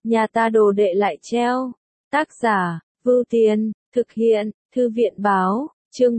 nhà ta đồ đệ lại treo. Tác giả, Vưu Tiên, thực hiện, Thư viện báo, chương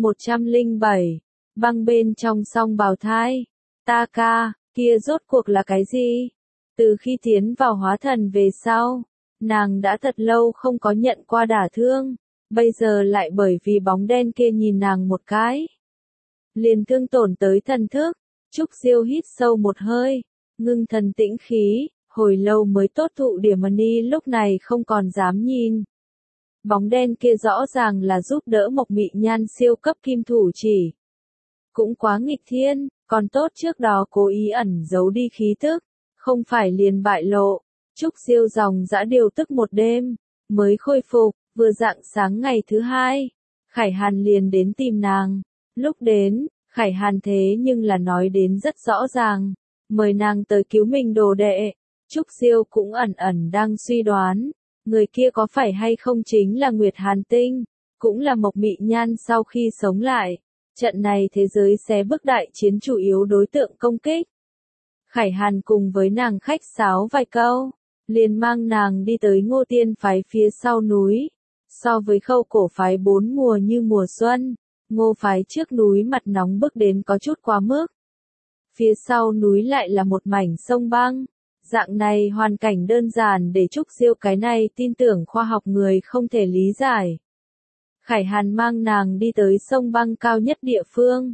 107, băng bên trong song bào thai. Ta ca, kia rốt cuộc là cái gì? Từ khi tiến vào hóa thần về sau, nàng đã thật lâu không có nhận qua đả thương, bây giờ lại bởi vì bóng đen kia nhìn nàng một cái, liền thương tổn tới thần thức. Trúc Diêu hít sâu một hơi, ngưng thần tĩnh khí, hồi lâu mới tốt thụ điểm ni lúc này không còn dám nhìn. Bóng đen kia rõ ràng là giúp đỡ Mộc Mị Nhan siêu cấp kim thủ chỉ. Cũng quá nghịch thiên, còn tốt trước đó cố ý ẩn giấu đi khí tức, không phải liền bại lộ. Trúc Diêu dòng dã điều tức một đêm, mới khôi phục, vừa rạng sáng ngày thứ hai, Khải Hàn liền đến tìm nàng. Lúc đến, Khải Hàn thế nhưng là nói đến rất rõ ràng, mời nàng tới cứu mình đồ đệ. Trúc Diêu cũng ẩn ẩn đang suy đoán, người kia có phải hay không chính là Nguyệt Hàn Tinh, cũng là Mộc Mị Nhan sau khi sống lại. Trận này thế giới xé bước đại chiến chủ yếu đối tượng công kích. Khải Hàn cùng với nàng khách sáo vài câu, liền mang nàng đi tới Ngô Tiên phái phía sau núi. So với Khâu Cổ phái 4 mùa như mùa xuân, Ngô phái trước núi mặt nóng bức đến có chút quá mức. Phía sau núi lại là một mảnh sông băng. Dạng này hoàn cảnh đơn giản để Trúc Diêu cái này tin tưởng khoa học người không thể lý giải. Khải Hàn mang nàng đi tới sông băng cao nhất địa phương.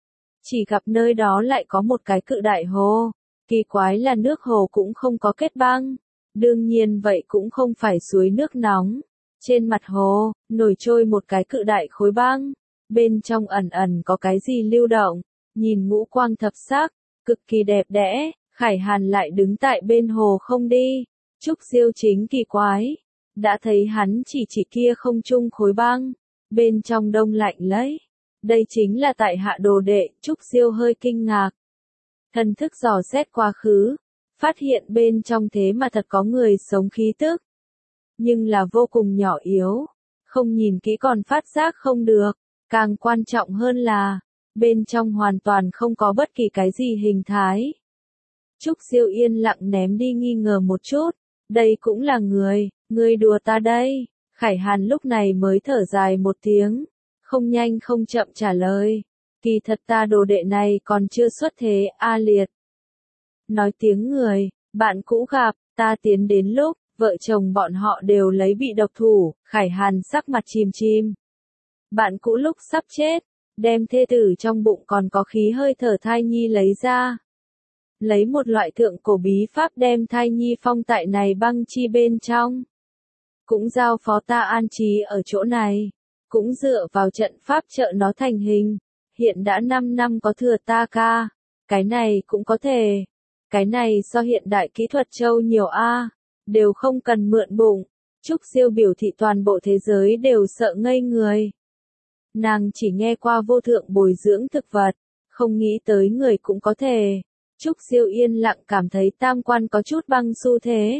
Chỉ gặp nơi đó lại có một cái cự đại hồ. Kỳ quái là nước hồ cũng không có kết băng. Đương nhiên vậy cũng không phải suối nước nóng. Trên mặt hồ, nổi trôi một cái cự đại khối băng. Bên trong ẩn ẩn có cái gì lưu động. Nhìn ngũ quang thập sắc, cực kỳ đẹp đẽ. Khải Hàn lại đứng tại bên hồ không đi. Trúc Diêu chính kỳ quái. Đã thấy hắn chỉ kia không trung khối băng. Bên trong đông lạnh lấy. Đây chính là tại hạ đồ đệ. Trúc Diêu hơi kinh ngạc. Thần thức dò xét quá khứ. Phát hiện bên trong thế mà thật có người sống khí tức. Nhưng là vô cùng nhỏ yếu. Không nhìn kỹ còn phát giác không được. Càng quan trọng hơn là, bên trong hoàn toàn không có bất kỳ cái gì hình thái. Trúc Diêu yên lặng ném đi nghi ngờ một chút. Đây cũng là người đùa ta đây. Khải Hàn lúc này mới thở dài một tiếng. Không nhanh không chậm trả lời. Kỳ thật ta đồ đệ này còn chưa xuất thế, A Liệt. Nói tiếng người, bạn cũ gặp, ta tiến đến lúc, vợ chồng bọn họ đều lấy bị độc thủ. Khải Hàn sắc mặt chìm chìm. Bạn cũ lúc sắp chết, đem thê tử trong bụng còn có khí hơi thở thai nhi lấy ra. Lấy một loại thượng cổ bí pháp đem thai nhi phong tại này băng chi bên trong. Cũng giao phó ta an trí ở chỗ này. Cũng dựa vào trận pháp trợ nó thành hình. Hiện đã 5 năm có thừa ta ca. Cái này cũng có thể. Cái này do hiện đại kỹ thuật châu nhiều A. Đều không cần mượn bụng. Trúc Diêu biểu thị toàn bộ thế giới đều sợ ngây người. Nàng chỉ nghe qua vô thượng bồi dưỡng thực vật. Không nghĩ tới người cũng có thể. Trúc Diêu yên lặng cảm thấy tam quan có chút băng xu thế.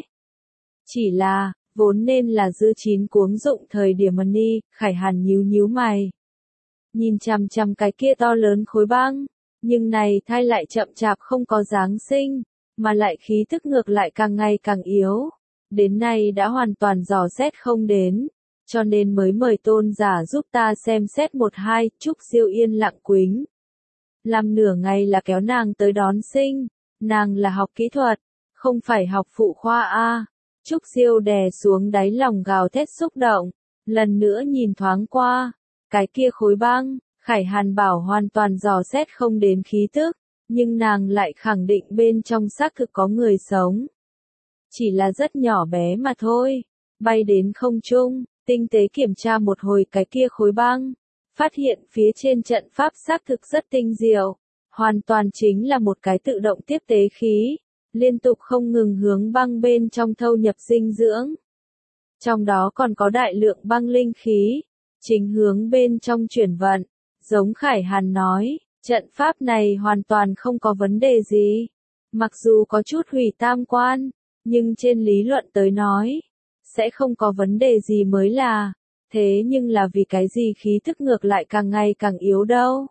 Chỉ là, vốn nên là dư chín cuống dụng thời điểm ni, Khải Hàn nhíu mày. Nhìn chằm chằm cái kia to lớn khối băng, nhưng này thai lại chậm chạp không có dáng sinh, mà lại khí tức ngược lại càng ngày càng yếu. Đến nay đã hoàn toàn dò xét không đến, cho nên mới mời tôn giả giúp ta xem xét một hai. Trúc Diêu yên lặng quính. Làm nửa ngày là kéo nàng tới đón sinh, nàng là học kỹ thuật, không phải học phụ khoa A. Trúc Diêu đè xuống đáy lòng gào thét xúc động, lần nữa nhìn thoáng qua, cái kia khối băng, Khải Hàn bảo hoàn toàn dò xét không đến khí tức, nhưng nàng lại khẳng định bên trong xác thực có người sống. Chỉ là rất nhỏ bé mà thôi, bay đến không trung, tinh tế kiểm tra một hồi cái kia khối băng. Phát hiện phía trên trận pháp xác thực rất tinh diệu, hoàn toàn chính là một cái tự động tiếp tế khí, liên tục không ngừng hướng băng bên trong thâu nhập dinh dưỡng. Trong đó còn có đại lượng băng linh khí, chính hướng bên trong chuyển vận, giống Khải Hàn nói, trận pháp này hoàn toàn không có vấn đề gì. Mặc dù có chút hủy tam quan, nhưng trên lý luận tới nói, sẽ không có vấn đề gì mới là. Thế nhưng là vì cái gì khí thức ngược lại càng ngày càng yếu đâu?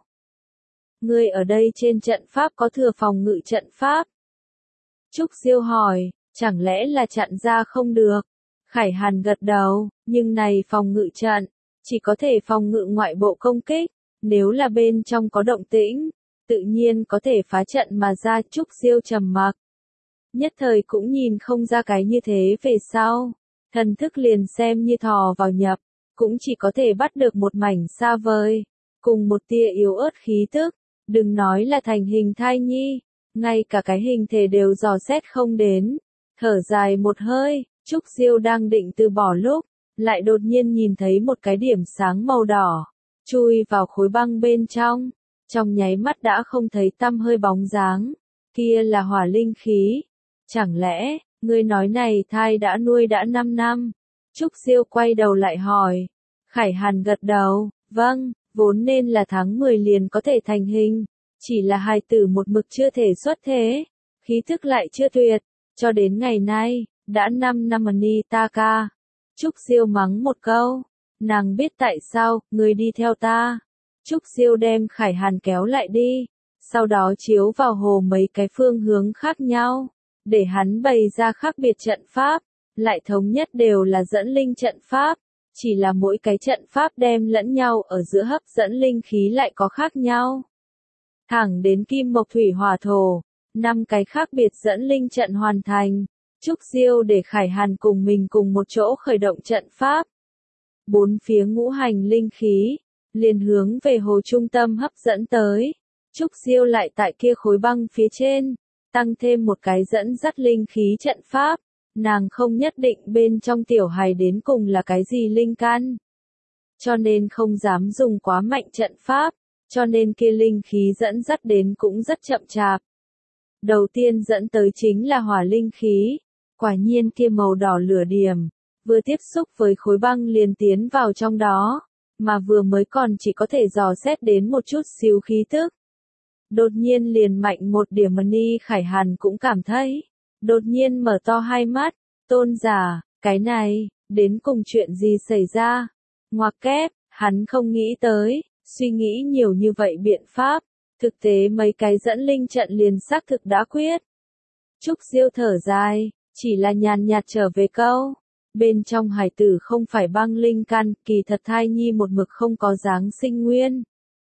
Ngươi ở đây trên trận pháp có thừa phòng ngự trận pháp? Trúc Diêu hỏi, Chẳng lẽ là chặn ra không được? Khải Hàn gật đầu, nhưng này phòng ngự trận, chỉ có thể phòng ngự ngoại bộ công kích, nếu là bên trong có động tĩnh, tự nhiên có thể phá trận mà ra. Trúc Diêu trầm mặc. Nhất thời cũng nhìn không ra cái như thế về sau, thần thức liền xem như thò vào nhập, cũng chỉ có thể bắt được một mảnh xa vời, cùng một tia yếu ớt khí tức, đừng nói là thành hình thai nhi, ngay cả cái hình thể đều dò xét không đến. Thở dài một hơi, Trúc Diêu đang định từ bỏ lúc, lại đột nhiên nhìn thấy một cái điểm sáng màu đỏ, chui vào khối băng bên trong nháy mắt đã không thấy tăm hơi bóng dáng, kia là hỏa linh khí. Chẳng lẽ, ngươi nói này thai đã nuôi đã 5 năm? Trúc Diêu quay đầu lại hỏi. Khải Hàn gật đầu, vâng, vốn nên là tháng 10 liền có thể thành hình, chỉ là hài tử một mực chưa thể xuất thế, khí thức lại chưa tuyệt, cho đến ngày nay, đã 5 năm Anitaka. Trúc Diêu mắng một câu, nàng biết tại sao, ngươi đi theo ta. Trúc Diêu đem Khải Hàn kéo lại đi, sau đó chiếu vào hồ mấy cái phương hướng khác nhau, để hắn bày ra khác biệt trận pháp, lại thống nhất đều là dẫn linh trận pháp, chỉ là mỗi cái trận pháp đem lẫn nhau ở giữa hấp dẫn linh khí lại có khác nhau. Thẳng đến kim mộc thủy hỏa thổ, 5 cái khác biệt dẫn linh trận hoàn thành, Trúc Diêu để Khải Hàn cùng mình cùng một chỗ khởi động trận pháp. 4 phía ngũ hành linh khí, liền hướng về hồ trung tâm hấp dẫn tới. Trúc Diêu lại tại kia khối băng phía trên, tăng thêm một cái dẫn dắt linh khí trận pháp, nàng không nhất định bên trong tiểu hài đến cùng là cái gì linh căn. Cho nên không dám dùng quá mạnh trận pháp, cho nên kia linh khí dẫn dắt đến cũng rất chậm chạp. Đầu tiên dẫn tới chính là hỏa linh khí, quả nhiên kia màu đỏ lửa điểm, vừa tiếp xúc với khối băng liền tiến vào trong đó, mà vừa mới còn chỉ có thể dò xét đến một chút xíu khí tức. Đột nhiên liền mạnh một điểm. Ni Khải Hàn cũng cảm thấy, đột nhiên mở to hai mắt, tôn giả, cái này, đến cùng chuyện gì xảy ra? Ngoặc kép, hắn không nghĩ tới, suy nghĩ nhiều như vậy biện pháp, thực tế mấy cái dẫn linh trận liền xác thực đã quyết. Trúc Diêu thở dài, chỉ là nhàn nhạt trở về câu, bên trong hải tử không phải băng linh căn, kỳ thật thai nhi một mực không có dáng sinh nguyên.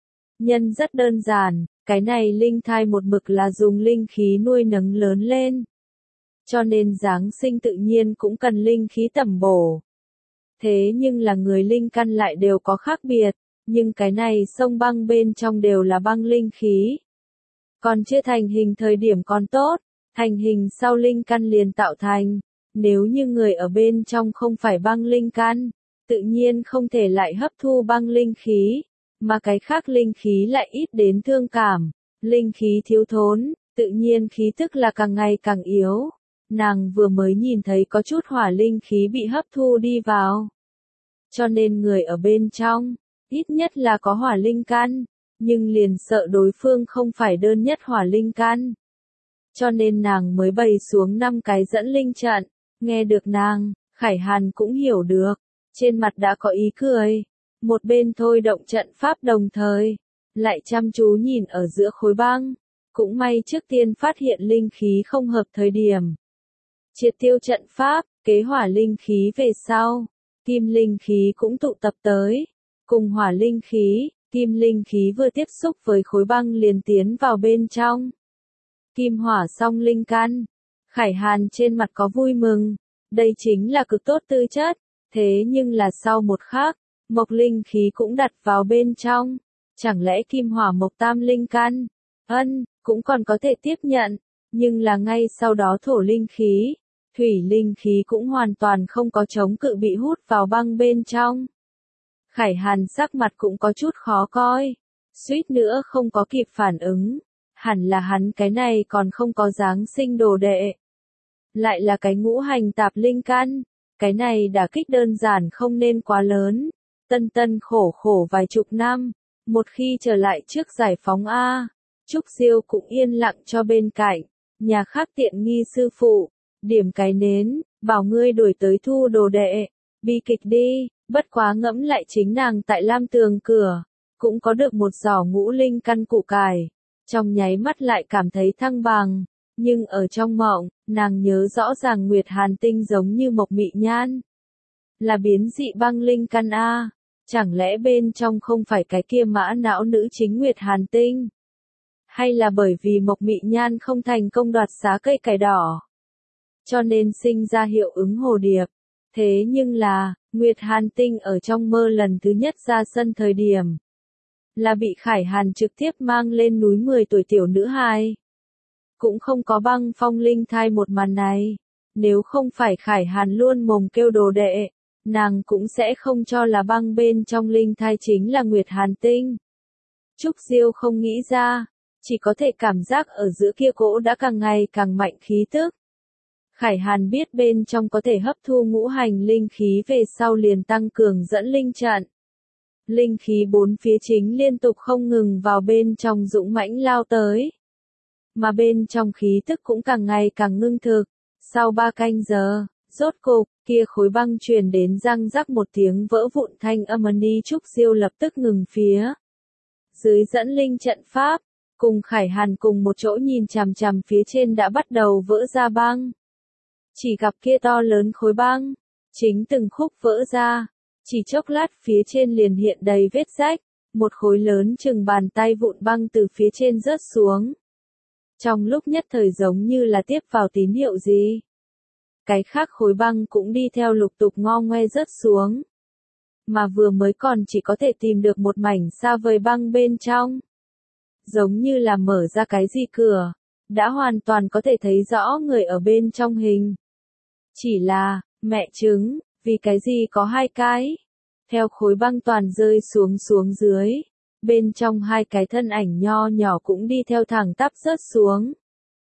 Nhân rất đơn giản, cái này linh thai một mực là dùng linh khí nuôi nấng lớn lên. Cho nên Giáng sinh tự nhiên cũng cần linh khí tẩm bổ. Thế nhưng là người linh căn lại đều có khác biệt, nhưng cái này sông băng bên trong đều là băng linh khí. Còn chưa thành hình thời điểm còn tốt, thành hình sau linh căn liền tạo thành. Nếu như người ở bên trong không phải băng linh căn, tự nhiên không thể lại hấp thu băng linh khí, mà cái khác linh khí lại ít đến thương cảm, linh khí thiếu thốn, tự nhiên khí tức là càng ngày càng yếu. Nàng vừa mới nhìn thấy có chút hỏa linh khí bị hấp thu đi vào. Cho nên người ở bên trong, ít nhất là có hỏa linh căn, nhưng liền sợ đối phương không phải đơn nhất hỏa linh căn. Cho nên nàng mới bày xuống 5 cái dẫn linh trận, nghe được nàng, Khải Hàn cũng hiểu được, trên mặt đã có ý cười, một bên thôi động trận pháp đồng thời, lại chăm chú nhìn ở giữa khối băng, cũng may trước tiên phát hiện linh khí không hợp thời điểm. Triệt tiêu trận pháp, kế hỏa linh khí về sau, kim linh khí cũng tụ tập tới, cùng hỏa linh khí, kim linh khí vừa tiếp xúc với khối băng liền tiến vào bên trong. Kim hỏa song linh căn, Khải Hàn trên mặt có vui mừng, đây chính là cực tốt tư chất, thế nhưng là sau một khắc, mộc linh khí cũng đặt vào bên trong, chẳng lẽ kim hỏa mộc tam linh căn, cũng còn có thể tiếp nhận, nhưng là ngay sau đó thổ linh khí, thủy linh khí cũng hoàn toàn không có chống cự bị hút vào băng bên trong. Khải Hàn sắc mặt cũng có chút khó coi, suýt nữa không có kịp phản ứng, hẳn là hắn cái này còn không có dáng sinh đồ đệ. Lại là cái ngũ hành tạp linh căn, cái này đả kích đơn giản không nên quá lớn, tân khổ khổ vài chục năm, một khi trở lại trước giải phóng A, Trúc Diêu cũng yên lặng cho bên cạnh, nhà khác tiện nghi sư phụ, điểm cái nến, bảo ngươi đuổi tới thu đồ đệ, bi kịch đi, bất quá ngẫm lại chính nàng tại Lam Tường cửa, cũng có được một giỏ ngũ linh căn củ cải, trong nháy mắt lại cảm thấy thăng bằng, Nhưng ở trong mộng, nàng nhớ rõ ràng Nguyệt Hàn Tinh giống như Mộc Mị Nhan. Là biến dị băng linh căn a. Chẳng lẽ bên trong không phải cái kia mã não nữ chính Nguyệt Hàn Tinh? Hay là bởi vì Mộc Mị Nhan không thành công đoạt xá cây cải đỏ, cho nên sinh ra hiệu ứng hồ điệp? Thế nhưng là, Nguyệt Hàn Tinh ở trong mơ lần thứ nhất ra sân thời điểm, là bị Khải Hàn trực tiếp mang lên núi 10 tuổi tiểu nữ hài. Cũng không có băng phong linh thai một màn này. Nếu không phải Khải Hàn luôn mồm kêu đồ đệ, nàng cũng sẽ không cho là băng bên trong linh thai chính là Nguyệt Hàn Tinh. Trúc Diêu không nghĩ ra, chỉ có thể cảm giác ở giữa kia cỗ đã càng ngày càng mạnh khí tức. Khải Hàn biết bên trong có thể hấp thu ngũ hành linh khí về sau liền tăng cường dẫn linh trận. Linh khí bốn phía chính liên tục không ngừng vào bên trong dũng mãnh lao tới. Mà bên trong khí tức cũng càng ngày càng ngưng thực. Sau 3 canh giờ, rốt cục, kia khối băng truyền đến răng rắc một tiếng vỡ vụn thanh âm. Trúc Diêu lập tức ngừng phía dưới dẫn linh trận pháp, cùng Khải Hàn cùng một chỗ nhìn chằm chằm phía trên đã bắt đầu vỡ ra băng. Chỉ gặp kia to lớn khối băng, chính từng khúc vỡ ra, chỉ chốc lát phía trên liền hiện đầy vết rách, một khối lớn chừng bàn tay vụn băng từ phía trên rớt xuống. Trong lúc nhất thời giống như là tiếp vào tín hiệu gì. Cái khác khối băng cũng đi theo lục tục ngo ngoe rớt xuống. Mà vừa mới còn chỉ có thể tìm được một mảnh xa vời băng bên trong. Giống như là mở ra cái gì cửa, đã hoàn toàn có thể thấy rõ người ở bên trong hình. Chỉ là, mẹ trứng, vì cái gì có 2 cái? Theo khối băng toàn rơi xuống dưới, bên trong 2 cái thân ảnh nho nhỏ cũng đi theo thẳng tắp rớt xuống.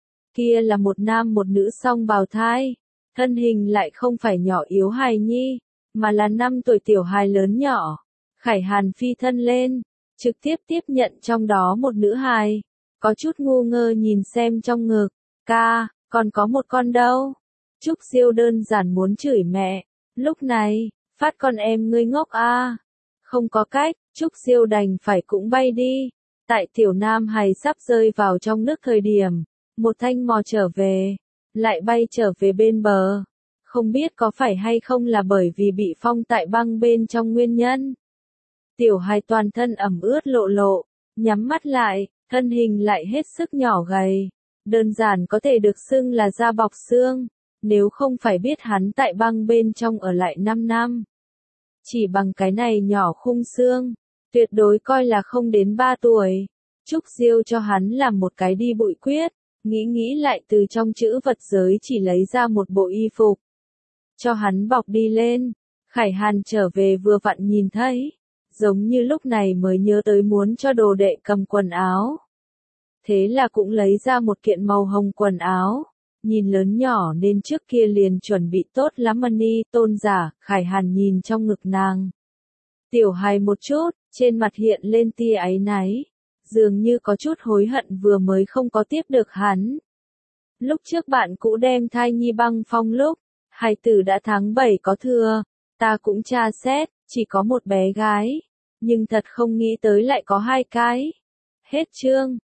Kia là một nam một nữ song bào thai, thân hình lại không phải nhỏ yếu hài nhi, mà là 5 tuổi tiểu hài lớn nhỏ. Khải Hàn phi thân lên, trực tiếp tiếp nhận trong đó một nữ hài, có chút ngu ngơ nhìn xem trong ngực, ca, còn có một con đâu? Trúc Diêu đơn giản muốn chửi mẹ, lúc này, phát con em ngươi ngốc a. Không có cách, Trúc Diêu đành phải cũng bay đi. Tại tiểu nam hài sắp rơi vào trong nước thời điểm, một thanh mò trở về, lại bay trở về bên bờ. Không biết có phải hay không là bởi vì bị phong tại băng bên trong nguyên nhân. Tiểu hài toàn thân ẩm ướt lộ lộ, nhắm mắt lại, thân hình lại hết sức nhỏ gầy. Đơn giản có thể được xưng là da bọc xương, nếu không phải biết hắn tại băng bên trong ở lại 5 năm. Chỉ bằng cái này nhỏ khung xương, tuyệt đối coi là không đến 3 tuổi. Trúc Diêu cho hắn làm một cái đi bụi quyết, nghĩ lại từ trong chữ vật giới chỉ lấy ra một bộ y phục. Cho hắn bọc đi lên, Khải Hàn trở về vừa vặn nhìn thấy, giống như lúc này mới nhớ tới muốn cho đồ đệ cầm quần áo. Thế là cũng lấy ra một kiện màu hồng quần áo, nhìn lớn nhỏ nên trước kia liền chuẩn bị tốt lắm. Tôn giả, Khải Hàn nhìn trong ngực nàng. Tiểu hài một chút, trên mặt hiện lên tia áy náy, dường như có chút hối hận vừa mới không có tiếp được hắn. Lúc trước bạn cũ đem thai nhi băng phong lúc, hài tử đã tháng 7 có thừa, ta cũng tra xét, chỉ có một bé gái, nhưng thật không nghĩ tới lại có 2 cái. Hết chương.